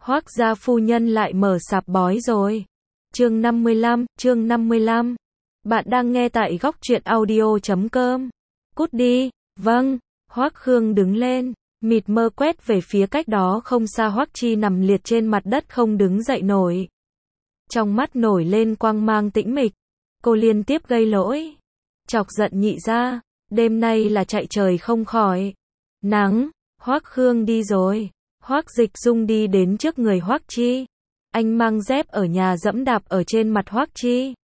Hoác gia phu nhân lại mở sạp bói rồi. Chương 55. Bạn đang nghe tại góc truyện audio.com. Cút đi. Vâng. Hoác Khương đứng lên, mịt mờ quét về phía cách đó không xa Hoắc Chi nằm liệt trên mặt đất không đứng dậy nổi. Trong mắt nổi lên quang mang tĩnh mịch. Cô liên tiếp gây lỗi, chọc giận Nhị gia. Đêm nay là chạy trời không khỏi nắng. Hoắc Khương đi rồi. Hoắc Dịch Dung đi đến trước người Hoắc Chi. Anh mang dép ở nhà dẫm đạp ở trên mặt Hoắc Chi,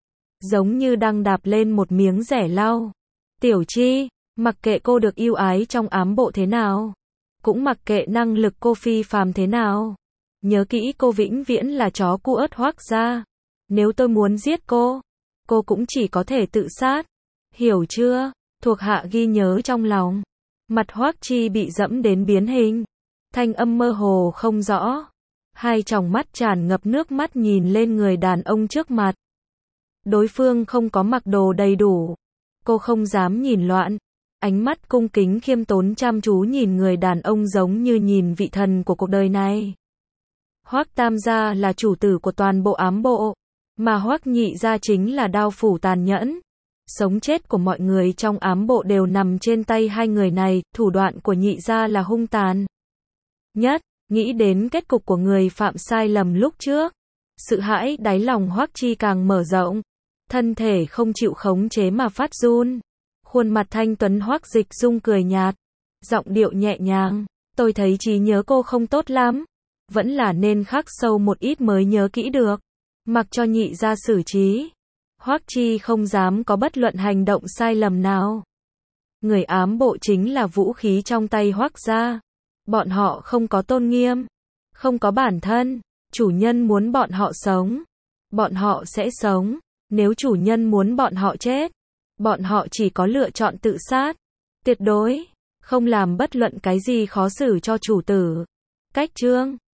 giống như đang đạp lên một miếng dẻ lau. Tiểu Chi, mặc kệ cô được yêu ái trong ám bộ thế nào, cũng mặc kệ năng lực cô phi phàm thế nào, nhớ kỹ cô vĩnh viễn là chó cu ớt Hoắc gia. Nếu tôi muốn giết cô cũng chỉ có thể tự sát. Hiểu chưa? Thuộc hạ ghi nhớ trong lòng. Mặt Hoắc Chi bị dẫm đến biến hình, thanh âm mơ hồ không rõ. Hai tròng mắt tràn ngập nước mắt nhìn lên người đàn ông trước mặt. Đối phương không có mặc đồ đầy đủ. Cô không dám nhìn loạn. Ánh mắt cung kính khiêm tốn chăm chú nhìn người đàn ông giống như nhìn vị thần của cuộc đời này. Hoắc Tam gia là chủ tử của toàn bộ ám bộ, mà Hoắc Nhị gia chính là đao phủ tàn nhẫn. Sống chết của mọi người trong ám bộ đều nằm trên tay hai người này, thủ đoạn của Nhị gia là hung tàn nhất. Nghĩ đến kết cục của người phạm sai lầm lúc trước, sự hãi đáy lòng Hoắc Chi càng mở rộng, thân thể không chịu khống chế mà phát run. Khuôn mặt thanh tuấn Hoắc Dịch Dung cười nhạt, giọng điệu nhẹ nhàng, tôi thấy trí nhớ cô không tốt lắm, vẫn là nên khắc sâu một ít mới nhớ kỹ được. Mặc cho Nhị gia xử trí, Hoắc Chi không dám có bất luận hành động sai lầm nào. Người ám bộ chính là vũ khí trong tay Hoắc gia. Bọn họ không có tôn nghiêm, không có bản thân. Chủ nhân muốn bọn họ sống, bọn họ sẽ sống. Nếu chủ nhân muốn bọn họ chết, bọn họ chỉ có lựa chọn tự sát. Tuyệt đối không làm bất luận cái gì khó xử cho chủ tử. Cách chương